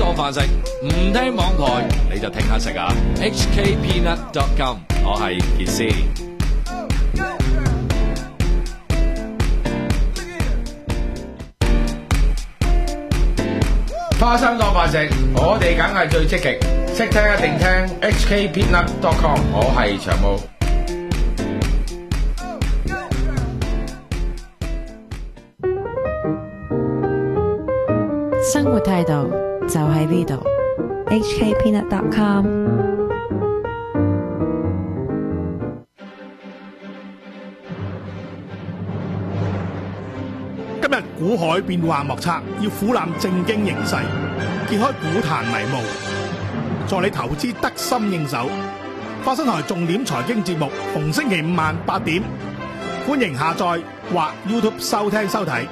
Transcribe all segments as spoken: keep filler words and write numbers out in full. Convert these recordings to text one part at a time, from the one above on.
多飯食，唔聽網台你就聽下食啊 ！H K Peanut dot com， 我係傑斯。 花生當飯食，我哋梗係最積極，識聽一定聽 H K Peanut dot com， 我係長毛。 生活態度就喺呢度 ，H K Peanut dot com。 今日股海變幻莫測，要俯瞰正經形勢，揭開股壇迷霧，助你投資得心應手。花生台重點財經節目，逢星期五晚八點，歡迎下載或 YouTube 收聽收睇。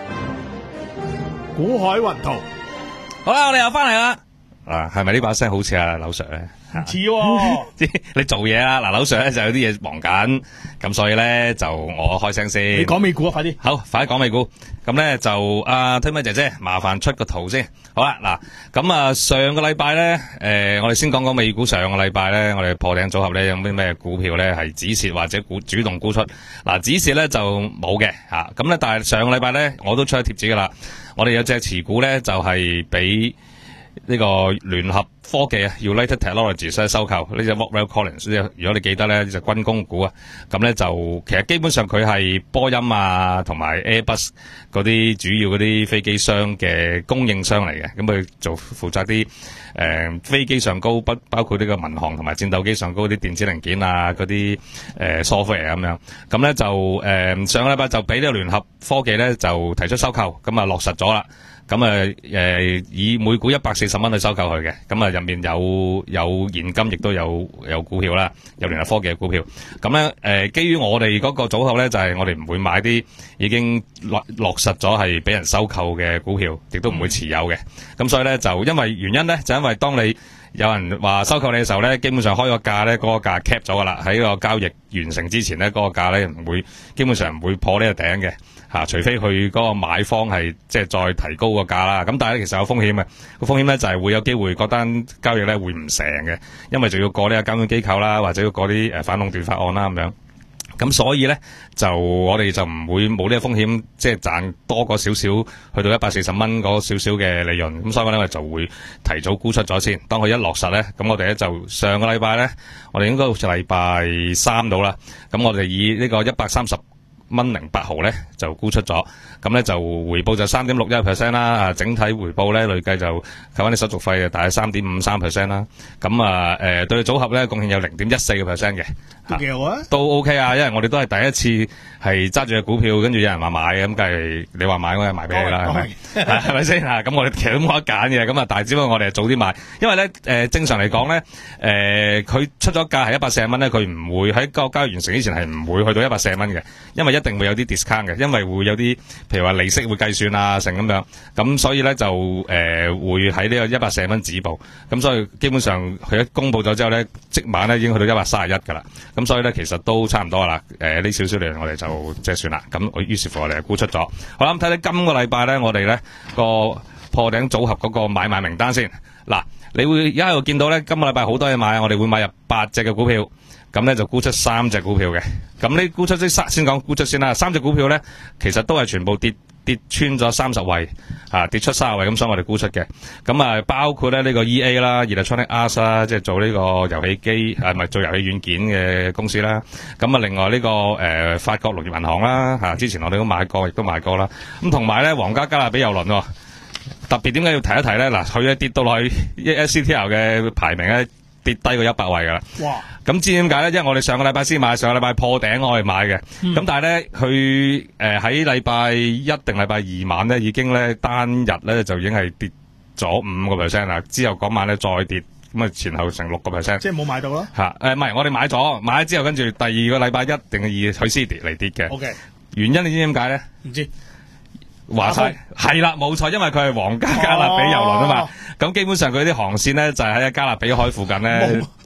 股海雲圖， 好啦，我哋又翻嚟啦。啊，係咪呢把聲好似阿柳 Sir 咧？ 唔似喎， 你做嘢啦。嗱，柳 Sir 咧就有啲嘢忙緊，咁所以咧就我開聲先。 你講美股啊，快啲。 好，快啲講美股。咁咧就阿推咪姐姐，麻煩出個圖先。好啦，嗱，咁啊上個禮拜咧，誒、呃，我哋先講講美股。上個禮拜咧，我哋破頂組合咧有啲咩股票咧係止蝕或者股主動沽出。嗱，止蝕咧就冇嘅吓，咁、啊、咧但係上個禮拜咧我都出咗貼紙噶啦。我哋有隻持股咧就係俾呢個聯合科技啊 United Technologies 收購呢隻 Rockwell Collins。如果你記得咧，呢隻軍工股啊，咁咧就其實基本上佢係波音啊同埋 Airbus 嗰啲主要嗰啲飛機商嘅供應商嚟嘅。咁佢做負責啲誒、呃、飛機上高不包括呢個民航同埋戰鬥機上高啲電子零件啊嗰啲誒 software 咁樣。咁咧就誒、呃、上個禮拜就俾呢個聯合科技咧就提出收購，咁啊落實咗啦。咁啊，誒、呃，以每股一百四十蚊去收購佢嘅，咁啊入面有有現金，亦都有有股票啦，有聯合科技嘅股票。咁咧，誒、呃，基於我哋嗰個組合咧，就係、是、我哋唔會買啲已經落落實咗係俾人收購嘅股票，亦都唔會持有嘅。咁所以咧，就因為原因咧，就因為當你有人話收購你嘅時候咧，基本上開個價咧，嗰、那個價 cap 咗噶啦，喺個交易完成之前咧，嗰、那個價咧唔會，基本上唔會破呢個頂嘅。吓、啊，除非佢嗰個買方係即係再提高個價啦，咁但係咧其實有風險嘅，個風險咧就係、是、會有機會嗰單交易咧會唔成嘅，因為就要過呢個監管機構啦，或者要過啲誒、呃、反壟斷法案啦咁樣。咁所以咧就我哋就唔會冇呢個風險，即係賺多過少少去到一百四十蚊嗰少少嘅利潤。咁所以咧我哋就會提早沽出咗先。當佢一落實咧，咁我哋咧就上個禮拜咧，我哋應該好似禮拜三到啦。咁我哋以呢個一百三十蚊零八毫咧就沽出咗，咁咧就回報就三點六一 percent 啦，啊整體回報咧累計就扣翻啲手續費嘅大概三點五三 percent 啦，咁啊誒對組合咧貢獻有零點一四個 percent 嘅， 都幾好啊， 都 OK 啊，因為我哋都係第一次係揸住隻股票，跟住有人話買嘅，咁梗係你話買我係賣俾你啦，係咪？係咪先啊？咁我哋其實都冇得揀嘅，咁啊但係只不過我哋係早啲買，因為咧誒、呃、正常嚟講咧誒佢出咗價係一百四十蚊咧，佢唔會喺個交易完成之前係唔會去到一百四十蚊嘅，因為一定會有啲 discount 嘅，因為會有啲譬如話利息會計算啊成咁樣，咁所以咧就誒、呃、會喺呢個一百四十蚊止步，咁所以基本上佢一公布咗之後咧，即晚咧已經去到一百三十一噶啦，咁所以咧其實都差唔多啦，誒呢少少利潤我哋就即係算啦，咁於是乎我哋就沽出咗。好啦，咁睇睇今個禮拜咧，我哋咧個破頂組合嗰個買賣名單先。嗱，你會而家喺度見到咧，今個禮拜好多嘢買，我哋會買入八隻嘅股票。咁咧就沽出三隻股票嘅，咁呢沽出即三先講沽出先啦。三隻股票咧，其實都係全部跌跌穿咗三十位，啊跌出三十位，咁所以我哋沽出嘅。咁啊包括咧呢個 E A 啦 ，Electronic Arts 啦，即係做呢個遊戲機係咪做遊戲軟件嘅公司啦。咁啊另外呢、這個誒、呃、法國農業銀行啦，吓、啊、之前我哋都買過，亦都買過啦。咁同埋咧皇家加勒比郵輪、哦，特別點解要提一提咧？嗱，佢咧跌到落去 S C T L 嘅排名咧。跌低過一百位噶啦，哇！咁知點解咧？因為我哋上個禮拜先買，上個禮拜破頂我哋買嘅，咁、嗯、但係咧佢誒喺禮拜一定禮拜二晚咧已經咧單日咧就已經係跌咗五個 percent 啦，之後嗰晚咧再跌，咁啊前後成六個 percent，即係冇買到咯。吓誒，唔係我哋買咗，買咗之後跟住第二個禮拜一定係以佢先跌嚟跌嘅。O K，原因你知點解咧？唔知。話晒係啦，冇錯，因為佢係皇家加勒比郵輪啊嘛，咁、哦、基本上佢啲航線咧就係、是、喺加勒比海附近咧，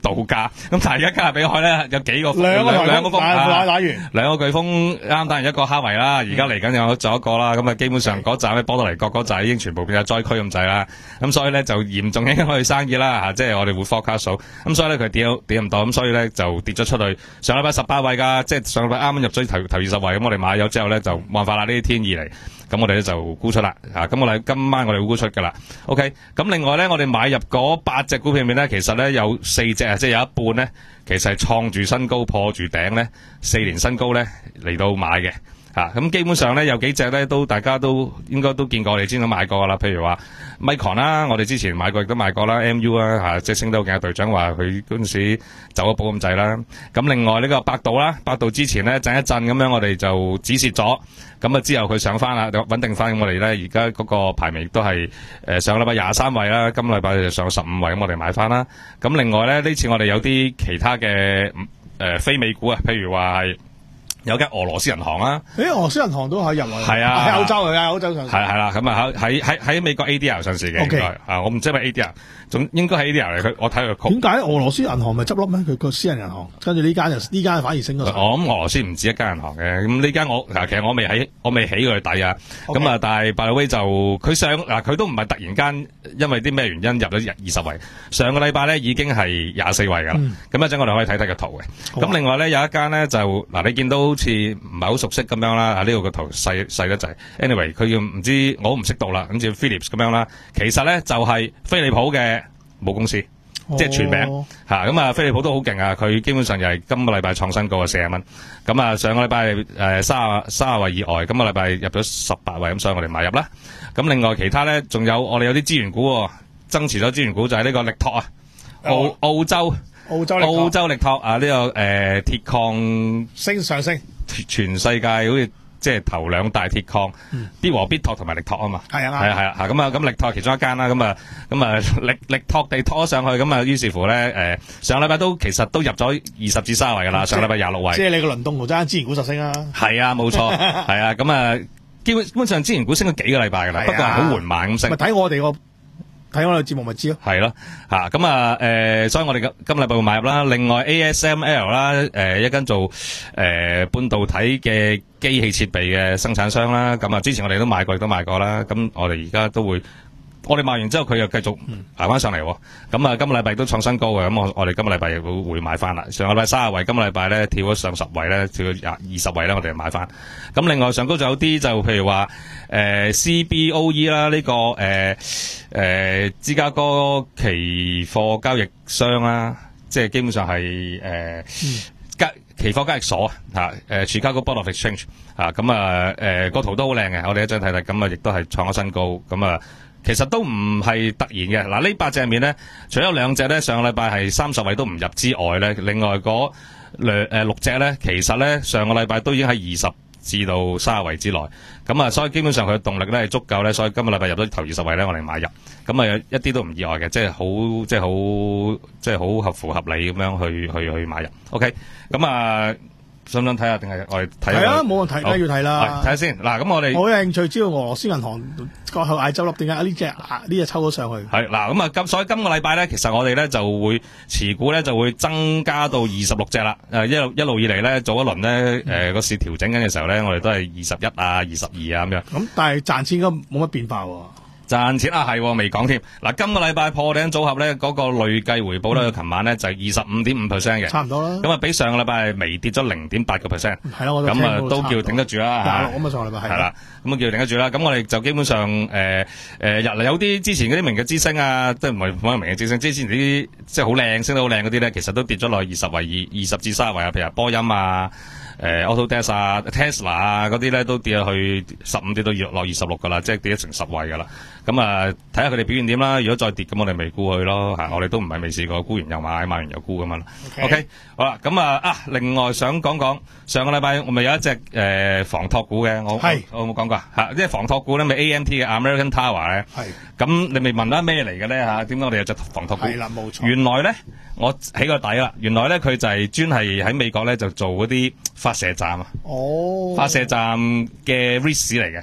度假。咁但係而家加勒比海咧有幾個兩個兩個風打打打完， 兩個颶風啱打完一個哈維啦，而家嚟緊有仲有一個啦。咁啊，基本上嗰站咧波多黎各嗰站已經全部變咗災區咁滯啦。咁所以咧就嚴重影響我哋生意啦嚇，即係我哋會 forecast 數。咁所以咧佢跌跌唔到，咁所以咧就跌咗出去。上禮拜十八位㗎，即係上禮拜啱啱入咗頭頭二十位，咁我哋買咗之後咧就冇辦法啦，呢啲天意嚟。咁我哋咧就沽出啦，啊，咁我哋今晚我哋會沽出噶啦 ，OK。咁另外咧，我哋買入嗰八隻股票入面咧，其實咧有四隻啊，即係有一半咧，其實係創住新高、破住頂咧，四年新高咧嚟到買嘅。啊，咁基本上咧有幾隻咧都大家都應該都見過，我哋之前都買過噶啦。譬如話 Micron 啦，我哋之前買過亦都買過啦。M U 啦，嚇，即係升得好勁嘅隊長話佢嗰陣時走咗寶咁滯啦。咁另外呢個百度啦，百度之前咧震一震咁樣，我哋就止蝕咗。咁啊之後佢上翻啦，穩定翻。咁我哋咧而家嗰個排名都係誒上個禮拜廿三位啦，今個禮拜就上十五位，咁我哋買翻啦。咁另外咧呢次我哋有啲其他嘅誒、呃、非美股啊，譬如話係。有間俄羅斯銀行啊！ 誒，俄羅斯銀行都可以入嚟， 係啊， 喺歐洲嚟啊，歐洲上市。 係係啦，咁啊喺喺喺美國 A D R 上市嘅，應該啊，我唔知係咪 A D R，總應該係 A D R 嚟。佢我睇佢曲。點解俄羅斯銀行咪執笠咩？佢個私人銀行，跟住呢間就呢間反而升咗。我諗俄羅斯唔止一間銀行嘅，咁呢間我嗱其實我未喺我未起佢底啊。咁啊，但係 by the way 就佢上嗱佢都唔係突然間因為啲咩原因入咗二十位，上個禮拜咧已經係廿四位㗎啦。咁一陣我哋可以睇睇個圖嘅。咁另外咧有一間咧就嗱你見到好似唔係好熟悉咁樣啦，啊呢度個圖細細得滯。anyway 佢要唔知我唔識讀啦，咁似 Philips 咁樣啦。其實咧就係飛利浦嘅母公司，即係全名嚇。咁啊飛利浦都好勁啊，佢基本上又係今個禮拜創新高啊四十蚊。咁啊上個禮拜誒三十三十位以外，今個禮拜入咗十八位，咁所以我哋買入啦。咁另外其他咧仲有我哋有啲資源股喎，增持咗資源股就係呢個力拓啊，澳澳洲。 澳洲力澳洲力拓啊，呢、這個誒、呃、鐵礦升上升， 全世界好似即係頭兩大鐵礦， 嗯、 必和必拓同埋力拓啊嘛， 係啊， 係啊係啊嚇咁啊咁力拓其中一間啦，咁啊咁啊力力拓地拖咗上去，咁啊於是乎咧誒、呃、上禮拜都其實都入咗二十至卅位噶啦，上禮拜廿六位， 即係你個輪動圖爭資源股實升啊， 係啊冇錯，係啊咁啊基本基本上資源股升咗幾個禮拜噶啦，不過係好緩慢咁升， 咪睇我哋個。睇我哋節目咪知咯， 係咯嚇咁啊誒，所以我哋今今禮拜會買入啦。另外 A S M L 啦，誒一間做誒、呃、半導體嘅機器設備嘅生產商啦。咁啊，之前我哋都買過，亦都買過啦。咁我哋而家都會，我哋賣完之後佢又繼續爬翻上嚟。咁啊，今個禮拜都創新高嘅。咁我我哋今個禮拜亦會會買翻啦。上個禮拜三十位，今個禮拜咧跳咗上十位咧，跳咗廿二十位咧，我哋買翻。咁另外上高仲有啲就譬如話誒、呃、C B O E 啦，呢、這個誒。呃誒、呃，芝加哥期貨交易商啦，即係基本上係誒交期貨交易所啊，誒 Chicago Board of Exchange 啊，咁啊誒個圖都好靚嘅，我哋一張睇睇，咁啊亦都係創咗新高，咁啊其實都唔係突然嘅。嗱、啊、呢八隻入面咧，除咗兩隻咧上個禮拜係三十位都唔入之外咧，另外嗰兩誒六隻咧，其實咧上個禮拜都已經喺二十至到卅位之內，咁啊，所以基本上佢嘅動力咧係足夠咧，所以今個禮拜入咗頭二十位咧，我哋買入，咁啊一啲都唔意外嘅，即係好即係好即係好合乎合理咁樣去去去買入。OK，咁啊，想唔想睇下定係我哋睇？係啊，冇問題，梗係要睇啦。 睇下先。嗱，咁我哋我有興趣知道俄羅斯銀行個後嗌執笠，點解呢隻呢隻抽咗上去？ 係嗱，咁啊，咁所以今個禮拜咧，其實我哋咧就會持股咧就會增加到二十六隻啦。誒，一路一路以嚟咧，做一輪咧，誒個市調整緊嘅時候咧，我哋都係二十一啊、二十二啊咁樣。咁但係賺錢應該冇乜變化喎。 賺錢啊，係未講添。嗱，今個禮拜破頂組合咧，嗰、那個累計回報咧，琴、嗯、晚咧就係二十五點五 percent 嘅， 差唔多啦。咁啊，比上個禮拜係微跌咗零點八個 percent。係啦，我咁啊都叫頂得住啦。 廿六咁啊，上個禮拜係。係啦， 咁啊叫頂得住啦。咁我哋就基本上誒誒日嚟有啲之前嗰啲明日之星啊，即係唔係冇明日之星，之前啲即係好靚，升得好靚嗰啲咧，其實都跌咗落去二十位、二二十至三十位啊，譬如波音啊。誒、呃、Autodesk 啊、Tesla 啊嗰啲咧都跌落去十五跌到落二十六噶啦，即係跌咗成十位噶啦。咁啊，睇下佢哋表現點啦。如果再跌咁，我哋未沽佢咯嚇。我哋都唔係未試過沽完又買，買完又沽咁樣。OK，, okay 好啦。咁啊啊，另外想講講上個禮拜我咪有一隻誒、呃、房託股嘅，我係我有冇講過嚇？即係房託股咧，咪 A M T 嘅 American Tower 咧。係。咁你咪問啦咩嚟嘅咧嚇？點解我哋有隻房託股？係啦，冇錯。原來咧，我起個底啦。原來咧，佢就係專係喺美國咧就做嗰啲發射站啊。哦。發射站嘅 risk 嚟嘅。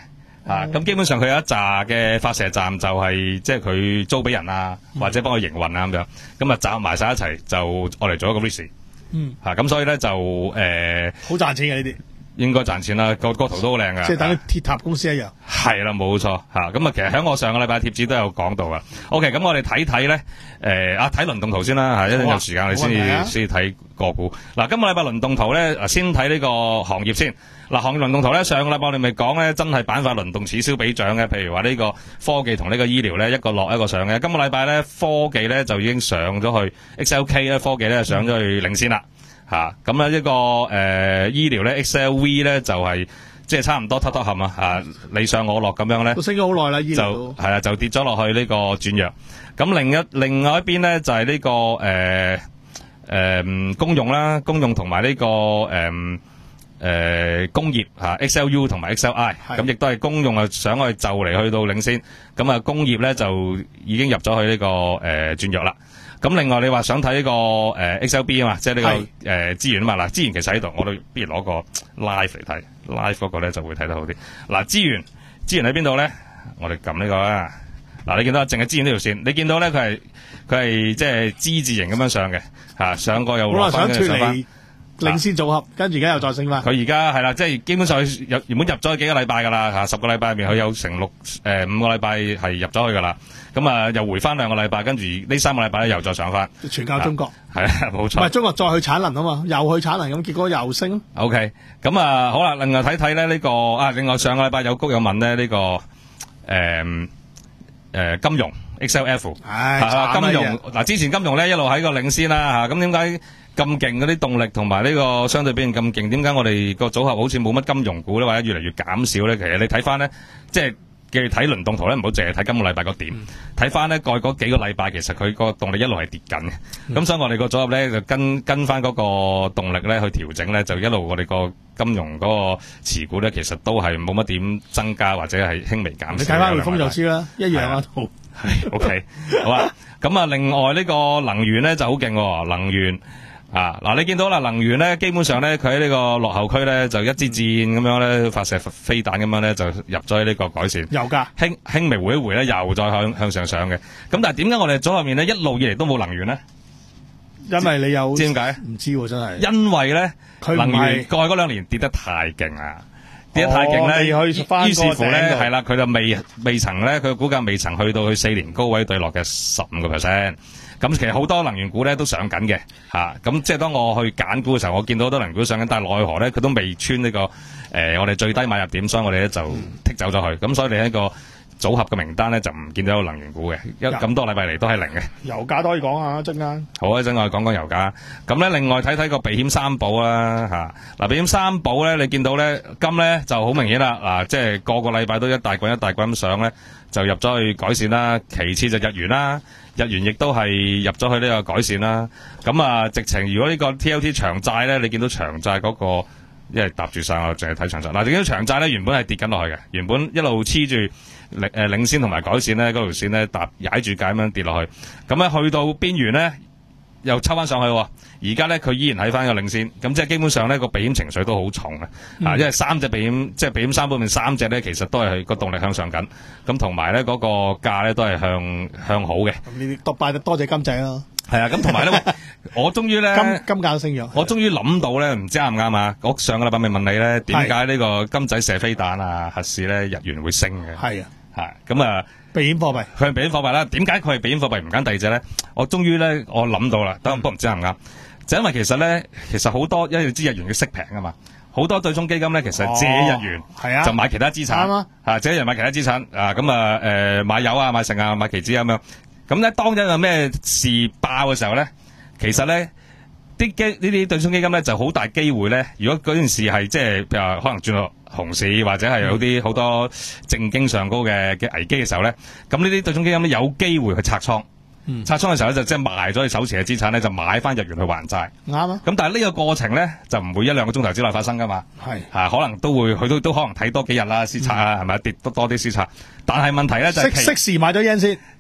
啊，咁基本上佢有一紮嘅發射站就係即係佢租俾人啊，或者幫佢營運啊咁樣，咁啊集埋晒一齊就我嚟做一個 risk。 嗯， 吓咁、啊、所以咧就誒， 好賺錢嘅呢啲， 應該賺錢啦，個個圖都好靚噶， 即係等於鐵塔公司一樣。 係啦，冇錯吓，咁啊，其實喺我上個禮拜貼紙都有講到噶。OK， 咁我哋睇睇咧，誒啊睇輪動圖先啦吓，一陣有時間我哋先至先至睇個股。嗱，今個禮拜輪動圖咧，先睇呢個行業先。嗱，行業輪動圖咧，上個禮拜我哋咪講咧，真係板塊輪動此消彼長嘅。譬如話呢個科技同呢個醫療咧，一個落一個上嘅。今個禮拜咧，科技咧就已經上咗去 X L K 咧，科技咧上咗去領先啦。吓，咁咧呢個誒、呃、醫療咧 X L V 咧就係、是、即係差唔多突突冚啊，吓你上我落咁樣咧， 都升咗好耐啦，醫療就係啦，就跌咗落去呢個轉弱。咁另一另外一邊咧就係、是、呢、這個誒誒、呃呃、公用啦，公用同埋呢個誒。呃誒、呃，工業吓 X L U 同埋 X L I， 咁亦都係公用啊，想去就嚟去到領先，咁啊工業咧就已經入咗去呢、這個誒轉弱啦。咁另外你話想睇呢、這個誒、呃、X L B 啊嘛，即係呢個誒資源啊嘛，嗱資源其實喺度，我哋不如攞個 live 嚟睇 ，live 嗰個咧就會睇得好啲。嗱資源資源喺邊度咧？我哋撳呢個啦。嗱你見到淨係資源呢條線，你見到咧佢係佢係即係之字形咁樣上嘅吓，上過又落翻嘅上翻。 領先組合，跟住而家又再升翻。 佢而家係啦，即係基本上有原本入咗幾個禮拜噶啦，吓十個禮拜入面佢有成六誒、呃、五個禮拜係入咗去噶啦，咁啊又回翻兩個禮拜，跟住呢三個禮拜咧又再上翻。 全靠中國係啊，冇錯。 唔係中國再去產能啊嘛，又去產能，咁結果又升。 O K， 咁啊好啦，另外睇睇咧呢個啊，另外上個禮拜有谷有問咧呢、這個誒誒、呃呃、金融 X L F， 係啦金融嗱之前金融咧一路喺個領先啦吓，咁點解？咁勁嗰啲動力同埋呢個相對表現咁勁，點解我哋個組合好似冇乜金融股咧，或者越嚟越減少咧？其實你睇翻咧，即係嘅睇輪動圖咧，唔好淨係睇今個禮拜個點，睇翻咧過去嗰幾個禮拜，其實佢個動力一路係跌緊嘅。咁、嗯、所以我哋個組合咧就跟跟翻嗰個動力咧去調整咧，就一路我哋個金融嗰個持股咧，其實都係冇乜點增加或者係輕微減少。你睇翻匯豐就知啦，一樣啊圖。 係 OK， 好啊。咁啊，另外呢個能源咧就好勁喎，能源。啊！嗱，你見到啦，能源咧，基本上咧，佢喺呢個落後區咧，就一支箭咁樣咧，發射飛彈咁樣咧，就入咗喺呢個改善。油價輕輕微回一回咧，又再向向上上嘅。咁但係點解我哋組入面咧一路以嚟都冇能源咧？ 因為你有知點解？ 唔知喎，真係。因為咧，能源過去嗰兩年跌得太勁啊！跌得太勁咧， 哦、於是乎咧，係啦，佢就未未曾咧，佢嘅股價未曾去到去四年高位對落嘅十五個 percent。咁其實好多能源股咧都上緊嘅，吓、啊、咁即係當我去揀股嘅時候，我見到好多能源股上緊，但係奈何咧佢都未穿呢、這個誒、呃、我哋最低買入點，所以我哋咧就剔走咗佢。咁、嗯、所以你喺個組合嘅名單咧就唔見到有能源股嘅，一咁多禮拜嚟都係零嘅。 油價都可以講下陣間。 好啊，陣我哋講講油價。咁咧另外睇睇個避險三寶啦，吓、啊、嗱避險三寶咧，你見到咧金咧就好明顯啦，嗱、啊、即係個個禮拜都一大棍一大棍咁上咧，就入咗去改善啦。其次就日元啦。日元亦都係入咗去呢個改善啦，咁啊，直情如果呢個 T L T 長債咧，你見到長債嗰、那個，因為搭住晒我淨係睇長債。嗱，見到長債咧原本係跌緊落去嘅，原本一路黐住領誒領先同埋改善咧嗰條線咧搭踩住界咁樣跌落去，咁咧去到邊緣咧又抽翻上去，而家咧佢依然喺翻個領先，咁即係基本上咧個避險情緒都好重嘅，嗯、啊，因為三隻避險即係避險三方面三隻咧，其實都係個動力向上緊，咁同埋咧嗰個價咧都係向向好嘅。咁呢啲多拜多謝金仔咯。 係啊，咁同埋咧，我終於咧金金價升咗， 我終於諗到咧，唔知啱唔啱啊？我上個禮拜咪問你咧，點解呢個金仔射飛彈啊、核試咧日元會升嘅？係啊，係咁啊。 避險貨幣， 佢係避險貨幣啦。點解佢係避險貨幣唔揀第二隻咧？我終於咧，我諗到啦。等我唔知啱唔啱？就因為其實咧，其實好多因為知日元嘅息平啊嘛，好多對沖基金咧，其實借日元，係、哦、啊，就買其他資產，啱啊，借日元買其他資產啊，咁啊，誒、呃，買油啊，買成啊，買期指咁樣。咁咧，當一有咩事爆嘅時候咧，其實咧，啲基呢啲對沖基金咧就好大機會咧。如果嗰件事係即係譬如話可能轉落熊市或者係有啲好多正經上高嘅嘅危機嘅時候咧，咁呢啲對沖基金咧有機會去拆倉。嗯、拆倉嘅時候咧就即係賣咗你手持嘅資產咧，就買翻日元去還債。啱啊！咁但係呢個過程咧就唔會一兩個鐘頭之內發生噶嘛。係吓、啊，可能都會佢都都可能睇多幾日啦，先拆啊，係咪跌多多啲先拆。但係問題咧就係、是、 適時買咗 yen 先。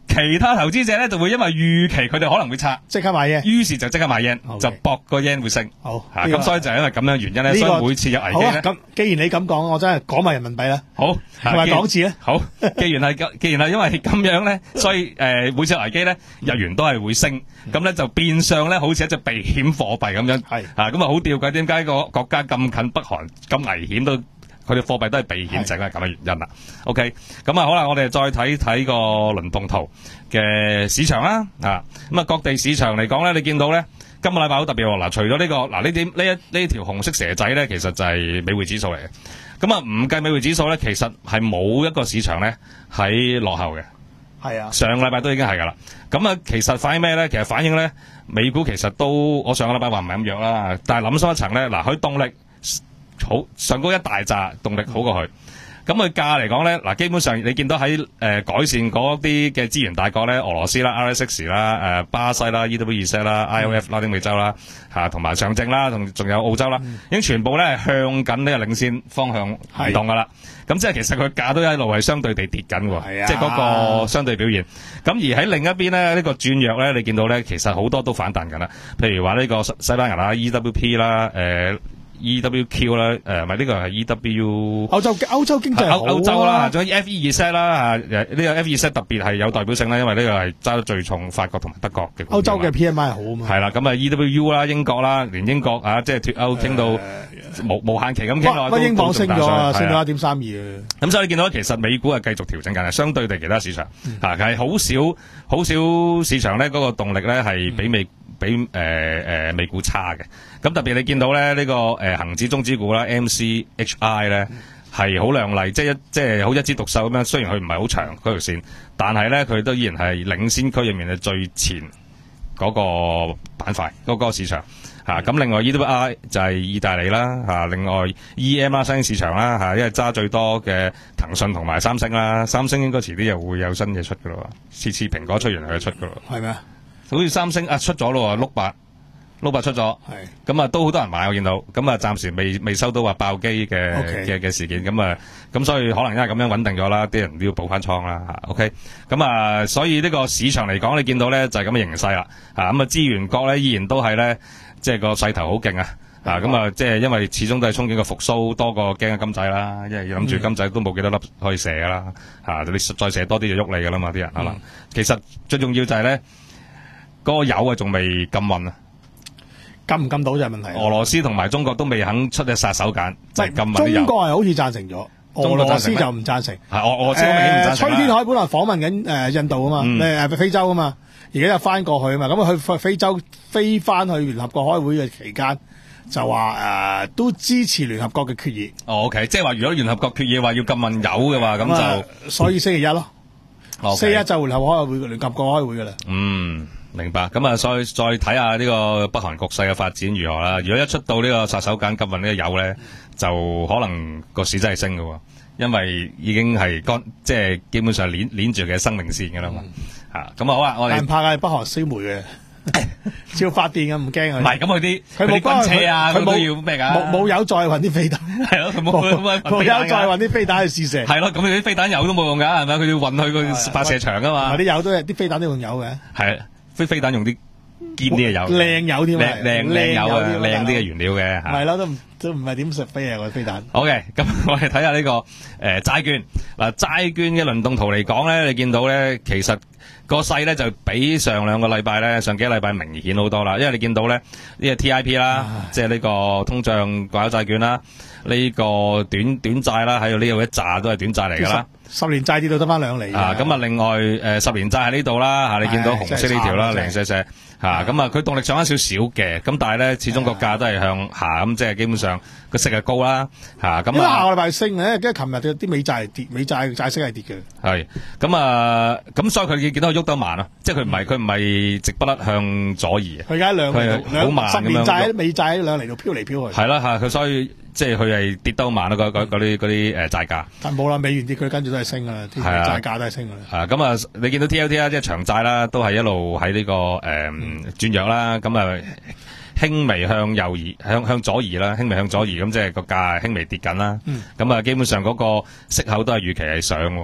其他投資者咧就會因為預期佢哋可能會拆， 即刻買嘢。 於是就即刻買 yen， OK 就搏個 yen 會升。 好， 嚇， 呢個咁所以就係因為咁樣原因咧， 呢個所以每次有危機好啊， 咧， 咁既然你咁講，我真係講埋人民幣啦， 好同埋既港紙咧。 好，既然係咁，既然係因為咁樣咧，所以誒、呃、每次有危機咧，日元都係會升，咁咧就變相咧好似一隻避險貨幣咁樣。 係啊，咁啊好吊詭，點解個國家咁近北韓咁危險都佢哋貨幣都係避險，就係咁嘅原因啦。OK，咁啊好啦，我哋再睇睇個輪動圖嘅市場啦。啊，咁啊各地市場嚟講咧，你見到咧今個禮拜好特別喎。嗱，除咗呢個嗱呢點呢一呢條紅色蛇仔咧，其實就係美匯指數嚟嘅。咁啊唔計美匯指數咧，其實係冇一個市場咧喺落後嘅。 係啊， 上個禮拜都已經係㗎啦。咁啊，其實反映咩咧？其實反映咧，美股其實都我上個禮拜話唔係咁弱啦。但係諗深一層咧，嗱，佢動力好上高一大紮，動力好過佢。咁佢價嚟講咧，嗱，基本上你見到喺誒、呃、改善嗰啲嘅資源大國咧，俄羅斯啦、R S X 啦、誒、呃、巴西啦、E W Z 啦、I O F 拉丁美洲啦，嚇同埋上證啦，同仲有澳洲啦， 嗯、 已經全部咧係向緊呢個領先方向移動㗎啦。咁即係其實佢價都一路係相對地跌緊喎， 係啊、 即係嗰個相對表現。咁而喺另一邊咧，呢、這個轉弱咧，你見到咧，其實好多都反彈緊啦。譬如話呢個西班牙啦、E W P 啦、誒 E W Q 啦、誒咪呢個係 E W 歐洲歐洲經濟好、啊、 歐歐洲啦，仲有 F E Z 啦嚇，呢個 F E Z 特別係有代表性啦，因為呢個係揸得最重法國同埋德國嘅。 歐洲嘅 P M I 好啊嘛。 係啦，咁啊 E W U 啦，英國啦，連英國啊，即係脫歐傾到無無限期咁傾落， 都英鎊升咗啊，升到一點三二啊。 咁所以你見到其實美股係繼續調整緊，係相對地其他市場嚇係好少好少市場咧嗰個動力咧係比美。比誒誒、呃、美股差嘅，咁特別你見到咧呢、這個誒恆、呃、指中資股啦 M C H I 咧係好亮麗，即係一即係好一枝獨秀咁樣。雖然佢唔係好長嗰條線，但係咧佢都依然係領先區入面嘅最前嗰個板塊嗰、那個市場嚇。咁、啊、另外 E W I 就係意大利啦嚇、啊，另外 E M 啦新興市場啦嚇、啊，因為揸最多嘅騰訊同埋三星啦，三星應該遲啲又會有新嘢出㗎咯，次次蘋果出完佢就出㗎咯， 係咩？ 好似三星啊出咗咯，碌八碌八出咗，咁啊都好多人買我見到，咁啊暫時未未收到話爆機嘅嘅嘅事件，咁啊咁所以可能因為咁樣穩定咗啦，啲人都要補翻倉啦嚇 ，OK，咁啊所以呢個市場嚟講，你見到咧就係咁嘅形勢啦，啊咁啊資源國咧依然都係咧即係個勢頭好勁啊，啊咁啊即係因為始終都係憧憬個復甦多過驚嘅金仔啦，因為諗住金仔都冇幾多粒可以射噶啦，嚇你再射多啲就喐你噶啦嘛，啲人可能其實最重要就係咧。嗰個油啊，仲未禁運啊， 禁唔禁到就係問題。 俄羅斯同埋中國都未肯出隻殺手鐧，就係禁運啲油。 中國係好似贊成咗，俄羅斯就唔贊成。 係俄俄羅斯明顯唔贊成。 崔天凱本來訪問緊誒印度啊嘛，誒、嗯、非洲啊嘛，而家又翻過去啊嘛，咁佢去非洲飛翻去聯合國開會嘅期間，就話誒、呃、都支持聯合國嘅決議。 哦 ，OK， 即係話如果聯合國決議話要禁運油嘅話，咁就、 嗯、所以星期一咯， 嗯、 星期一就聯合國開會，聯合國開會噶啦。 嗯。明白，咁啊，再再睇下呢個北韓局勢嘅發展如何啦。如果一出到呢個殺手鐧禁運呢個油咧，就可能個市真係升嘅，因為已經係乾，即係基本上鏈鏈住佢嘅生命線嘅啦嘛。嚇，咁啊好啊，我哋唔怕嘅，北韓燒煤嘅，照發電嘅，唔驚佢。 唔係咁佢啲佢冇軍車啊，佢都要咩㗎？ 冇冇油再運啲飛彈， 係咯，佢冇冇油再運啲飛彈去試射。 係咯，咁佢啲飛彈油都冇用㗎，係咪？佢要運去個發射場㗎嘛。 啲油都係啲飛彈都用油嘅。 係。飛飛彈用啲堅啲嘅油， 靚油添啊， 靚靚油啊，靚啲嘅原料嘅嚇。 係咯，都唔都唔係點食飛啊個飛彈。 好嘅，咁我哋睇下呢個誒債券嗱，債券嘅輪動圖嚟講咧，你見到咧，其實個勢咧就比上兩個禮拜咧，上幾個禮拜明顯好多啦。因為你見到咧呢個 T I P 啦，即係呢個通脹掛鈎債券啦，呢個短短債啦，喺度呢度一紮都係短債嚟㗎啦。 十年債跌到得翻兩厘啊！咁啊，另外誒、呃、十年債喺呢度啦嚇，你見到紅色呢條啦，零舍舍嚇，咁啊佢動力上翻少少嘅，咁但係咧始終個價都係向下，咁即係基本上個息係高啦嚇。咁啊，因為下個禮拜升咧，跟住琴日嘅啲美債係跌，美債債息係跌嘅。 係咁啊，咁所以佢見到佢喐得慢啊，即係佢唔係佢唔係直不甩向左移。 佢而家兩好慢十年債美債喺兩厘度飄嚟飄去。 係啦嚇，佢所以。即係佢係跌得好慢咯，嗰嗰啲嗰啲誒債價。 但冇啦，美元跌佢跟住都係升噶啦，啲債價都係升噶啦。 啊，咁啊，你見到 T L T 啦，即係長債啦，都係一路喺呢個誒轉弱啦。咁啊，輕微向右移，向向左移啦，輕微向左移，咁即係個價輕微跌緊啦。咁啊，基本上嗰個息口都係預期係上喎。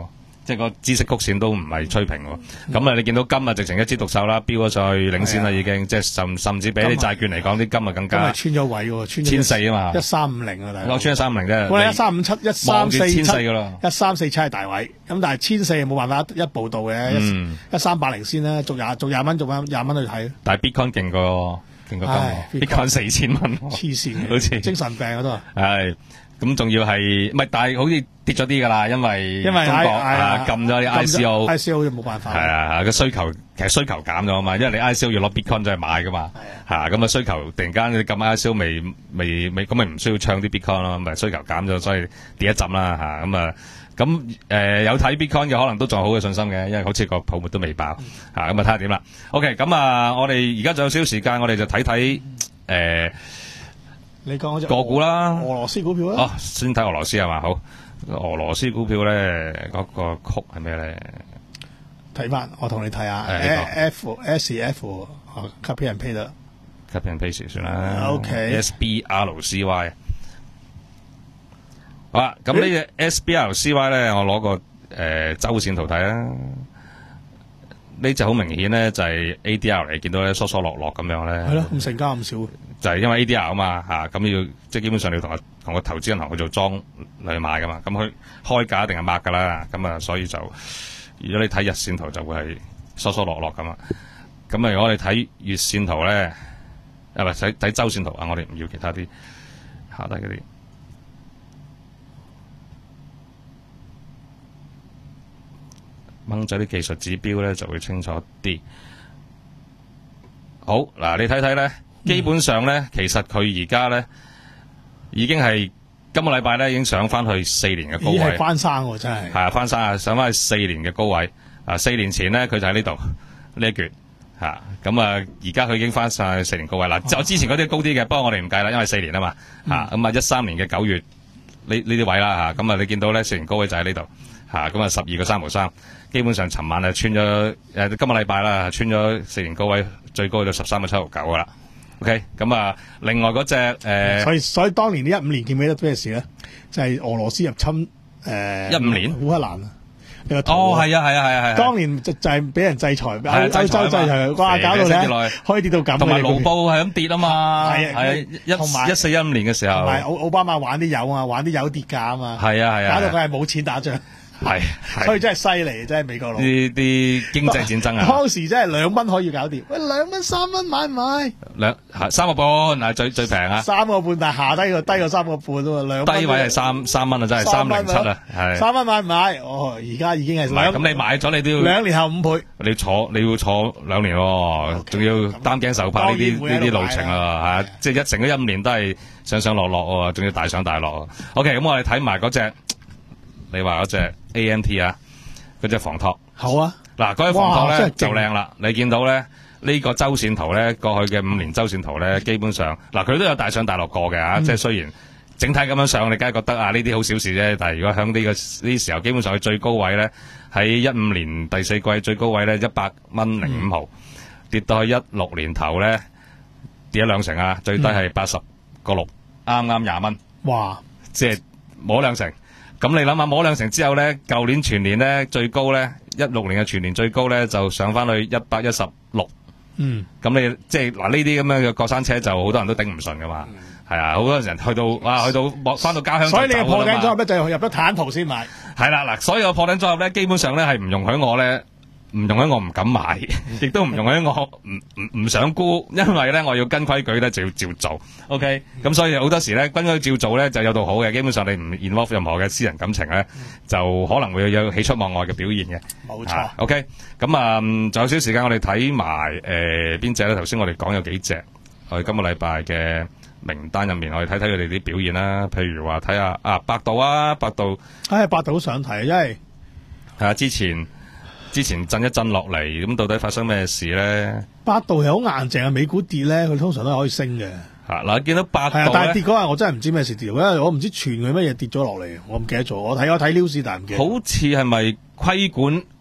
即係個知識曲線都唔係吹平喎。咁啊，你見到金啊，直情一枝獨秀啦，飆咗上去領先啦，已經即係甚甚至比啲債券嚟講，啲金啊更加。 今日穿咗位喎，穿咗千四啊嘛， 一三五零啊，大佬。 我穿一三五零啫。 我哋一三五七、一三四七、 千四噶啦， 一三四七係大位，咁但係千四冇辦法一步到嘅，一三八零先啦，續廿續廿蚊，續廿廿蚊去睇。 但係 Bitcoin 勁過勁過金，Bitcoin 四千蚊， 黐線， 好似精神病嗰度。 係。咁仲要係，唔係，但係好似跌咗啲噶啦，因為因為中國啊禁咗啲 I C O，I C O 就冇辦法。 係啊，個需求其實需求減咗啊嘛，因為你 I C O 要攞 Bitcoin 再買噶嘛，係咁啊需求突然間你禁 I C O 未未未，咁咪唔需要唱啲 Bitcoin 咯，咪需求減咗，所以跌一浸啦嚇，咁啊咁誒有睇 Bitcoin 嘅可能都仲好嘅信心嘅，因為好似個泡沫都未爆嚇，咁啊睇下點啦。OK， 咁啊我哋而家仲有少少時間，我哋就睇睇誒。 你講嗰隻個股啦， 俄羅斯股票啦。 哦，先睇俄羅斯係嘛？好，俄羅斯股票咧，嗰、那個曲係咩咧？ 睇翻，我同你睇下。F S F copy and paste 啦 ，copy and paste 算啦。 OK。 S B R C Y。好啦，咁呢隻 S B R C Y 咧，我攞個誒、呃、周線圖睇啦。呢隻好明顯咧，就係、是、A D R 嚟，見到咧疏疏落落咁樣咧。 係咯，咁成交咁少。 就係因為 A D R 啊嘛，嚇、啊、咁要即係基本上你要同個同個投資銀行去做莊嚟買噶嘛，咁佢開價一定係抹噶啦，咁啊所以就如果你睇日線圖就會係疏疏落落咁啊，咁啊如果我哋睇月線圖咧，啊唔係睇睇週線圖啊，我哋唔要其他啲下低嗰啲。掹咗啲技術指標咧就會清楚啲。好嗱，你睇睇咧。基本上咧，其實佢而家咧已經係今個禮拜咧已經上翻去四年嘅高位， 係翻生喎，真係係啊，翻生啊，上翻去四年嘅高位啊！四年前咧佢就喺呢度呢一橛嚇，咁啊而家佢已經翻晒去四年高位啦。就、啊、之前嗰啲高啲嘅，不過我哋唔計啦，因為四年啊嘛嚇，咁啊一三年嘅九月呢呢啲位啦嚇，咁啊你見到咧四年高位就喺呢度嚇，咁啊十二個三毫三，基本上尋晚啊穿咗誒、呃、今個禮拜啦穿咗四年高位，最高去到十三個七毫九噶啦。OK， 咁啊，另外嗰隻誒， 所以所以當年呢一五年記唔記得咩事咧？就係、是、俄羅斯入侵誒， 一、呃、五年烏克蘭啊！ 哦，係啊，係啊，係啊，係。當年就就係俾人制裁，歐洲制裁，哇！搞到咧，可以跌到咁。 同埋盧布係咁跌啊嘛， 係啊， 一一四一五年嘅時候， 同埋奧奧巴馬玩啲油啊，玩啲油跌價啊嘛， 係啊係啊， 搞到佢係冇錢打仗。 係， 所以真係犀利，真係美國佬。 呢啲經濟戰爭啊！ 當時真係兩蚊可以搞掂，喂，兩蚊三蚊買唔買？ 兩三個半係最最平啊！ 三個半，但係下低個低過三個半喎，兩低位係三三蚊啊，真係三零七啊，係三蚊買唔買？哦，而家已經係兩。 咁你買咗你都要兩年後五倍。 你坐你要坐兩年喎，仲要擔驚受怕呢啲呢啲路程啊，嚇！即係一成嗰一五年都係上上落落喎，仲要大上大落。OK，咁我哋睇埋嗰隻，你話嗰隻 A M T 啊？嗰隻房託好啊！ 嗱，嗰隻房託咧就靚啦。你見到咧呢個周線圖咧，過去嘅五年周線圖咧，基本上嗱佢都有大上大落過嘅嚇。即係雖然整體咁樣上，你梗係覺得啊呢啲好小事啫。但係如果響呢個呢啲時候，基本上佢最高位咧喺一五年第四季最高位咧一百蚊零五毫，跌到去一六年頭咧跌咗兩成啊，最低係八十個六，啱啱廿蚊。 哇！ 即係冇兩成。咁你諗下，摸兩成之後咧，舊年全年咧最高咧，一六年嘅全年最高咧就上翻去一百一十六。嗯。咁你即係嗱呢啲咁樣嘅過山車就好多人都頂唔順噶嘛。係、嗯、啊，好多人去到哇，去到翻到家鄉就走。 所以你嘅破頂組合咧就入咗坦途先買。 係啦，嗱，所以個破頂組合咧基本上咧係唔容許我咧。唔容許我唔敢買，亦都唔容許我唔唔唔想沽，因為咧我要跟規矩咧就要照做。OK，咁所以好多時咧跟規矩照做咧就有道好嘅，基本上你唔 involve 任何嘅私人感情咧，就可能會有喜出望外嘅表現嘅。 冇錯。啊、 OK，咁啊，仲有少少時間，我哋睇埋誒邊隻咧？頭先我哋講有幾隻，我哋今個禮拜嘅名單入面，我哋睇睇佢哋啲表現啦。譬如話睇下啊，百度啊，百度， 唉、哎，百度好想睇，因為係啊，之前。之前震一震落嚟，咁到底發生咩事咧？ 百度係好硬淨啊，美股跌咧，佢通常都係可以升嘅。 吓嗱，見到百度咧， 但係跌嗰日我真係唔知咩事跌，因為我唔知傳佢乜嘢跌咗落嚟，我唔記得咗。我睇我睇 news 但係唔記得。 好似係咪規管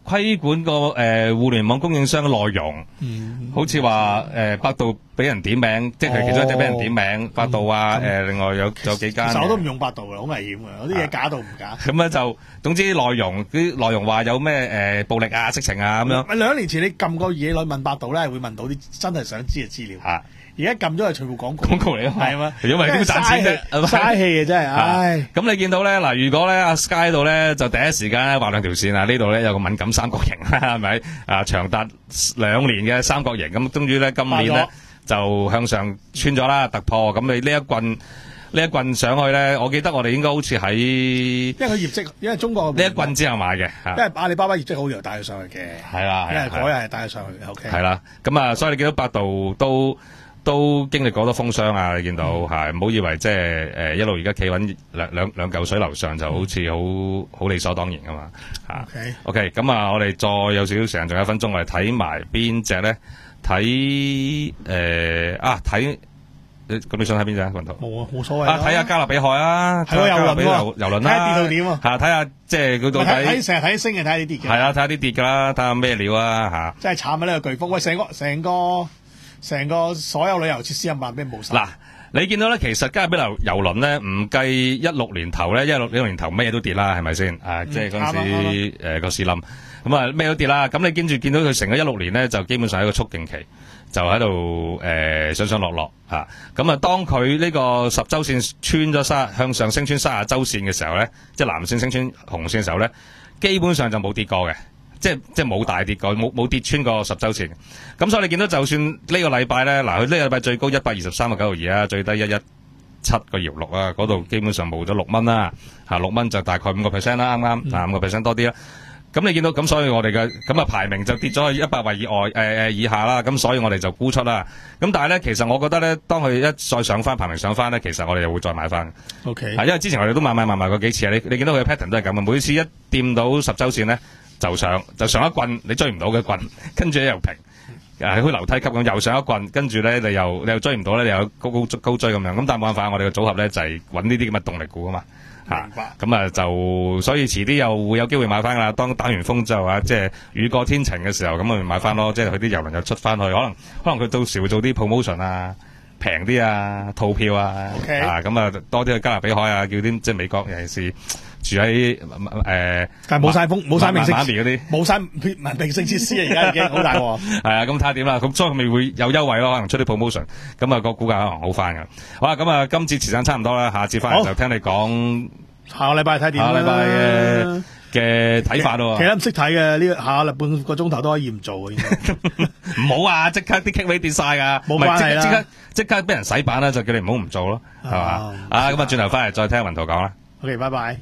規管個誒、呃、互聯網供應商嘅內容， 嗯， 好似話誒百度俾人點名，即係佢其中一隻俾人點名，百度啊，誒另外有有幾間。 其實我都唔用百度嘅，好危險嘅，有啲嘢假到唔假。 咁咧就總之內容啲內容話有咩誒暴力啊、色情啊咁樣。 咪兩年前你撳個嘢落問百度咧，會問到啲真係想知嘅資料。 嚇！ 而家撳咗係全部廣告， 廣告嚟啊嘛， 係嘛？ 因為點賺錢啫， 嘥氣嘅真係，唉！ 咁你見到咧嗱，如果咧阿 Sky 度咧就第一時間咧畫兩條線啊，呢度咧有個敏感三角形，係咪啊？長達兩年嘅三角形，咁終於咧今年咧就向上穿咗啦，突破。咁你呢一棍呢一棍上去咧，我記得我哋應該好似喺， 因為佢業績，因為中國呢一棍之後買嘅， 因為阿里巴巴業績好，又帶佢上去嘅， 係啦， 因為嗰日係帶佢上去 ，OK， 係啦。咁啊，所以你見到百度都。都經歷過多風霜啊！你見到係唔好以為即係誒一路而家企穩兩兩兩嚿水樓上就好似好好理所當然噶嘛嚇。 OK OK，咁啊，我哋再有少少時間，仲有一分鐘，我哋睇埋邊隻咧？睇誒啊睇，咁你想睇邊隻啊？雲圖冇啊，冇所謂啊！睇下加勒比海啊， 係喎，遊輪喎， 遊輪啦， 睇下跌到點啊！ 嚇，睇下即係佢到底睇成日睇升嘅，睇下啲跌嘅。 係啊，睇下啲跌㗎啦，睇下咩料啊嚇！ 真係慘啊！呢個颶風，喂，成個成個。成個所有旅遊設施冚唪唥俾冇晒。 嗱，你見到咧，其實加勒比遊遊輪咧，唔計一六年頭咧，一六一六年頭咩嘢都跌啦，係咪先？啊，即係嗰陣時誒個市冧，咁啊咩都跌啦。咁你跟住見到佢成個一六年咧，就基本上係一個促勁期，就喺度誒上上落落嚇。咁啊，當佢呢個十週線穿咗三向上升穿三十週線嘅時候咧，即係藍線升穿紅線嘅時候咧，基本上就冇跌過嘅。即係即係冇大跌過，冇冇跌穿過十週線。咁所以你見到就算呢個禮拜咧，嗱佢呢個禮拜最高一百二十三個九毫二啊，最低一一七個搖六啊，嗰度基本上冇咗六蚊啦，嚇六蚊就大概五個 percent 啦，啱啱啊五個 percent 多啲啦。咁你見到咁，所以我哋嘅咁啊排名就跌咗去一百位以外誒誒、呃、以下啦。咁所以我哋就沽出啦。咁但係咧，其實我覺得咧，當佢一再上翻排名上翻咧，其實我哋又會再買翻。 O K， 因為之前我哋都買買買買過幾次啊。你你見到佢嘅 pattern 都係咁嘅，每次一掂到十週線咧。就上就上一棍，你追唔到嘅棍，跟住咧又平，誒好似樓梯級咁，又上一棍，跟住咧你又你又追唔到咧，你又高高高追咁樣。咁但係冇辦法，我哋嘅組合咧就係揾呢啲咁嘅動力股啊嘛，嚇。咁啊就所以遲啲又會有機會買翻㗎啦。當打完風之後啊，即係雨過天晴嘅時候，咁咪買翻咯。即係佢啲郵輪又出翻去，可能可能佢到時會做啲 promotion 啊，平啲啊，套票啊， Okay. 啊咁啊多啲去加勒比海啊，叫啲即係美國尤其是。住喺誒， 但係冇晒風，冇晒明星嗰啲， 冇晒明星設施啊！而家已經好大鑊。 係啊，咁睇下點啦。咁所以佢咪會有優惠咯，可能出啲 promotion，咁啊個股價可能好翻噶。好啦，咁啊今次時間差唔多啦，下次翻嚟就聽你講下個禮拜睇點啦。 下個禮拜嘅嘅睇法咯。 其實唔識睇嘅呢，下個半個鐘頭都可以唔做嘅。 唔好啊！即刻啲 kick 位跌晒噶， 冇關係啦。 即刻即刻俾人洗版啦，就叫你唔好唔做咯，係嘛？啊咁啊，轉頭翻嚟再聽雲圖講啦。 OK，拜拜。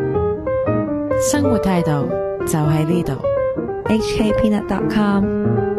生活態度就喺呢度 ，H K Peanut dot com。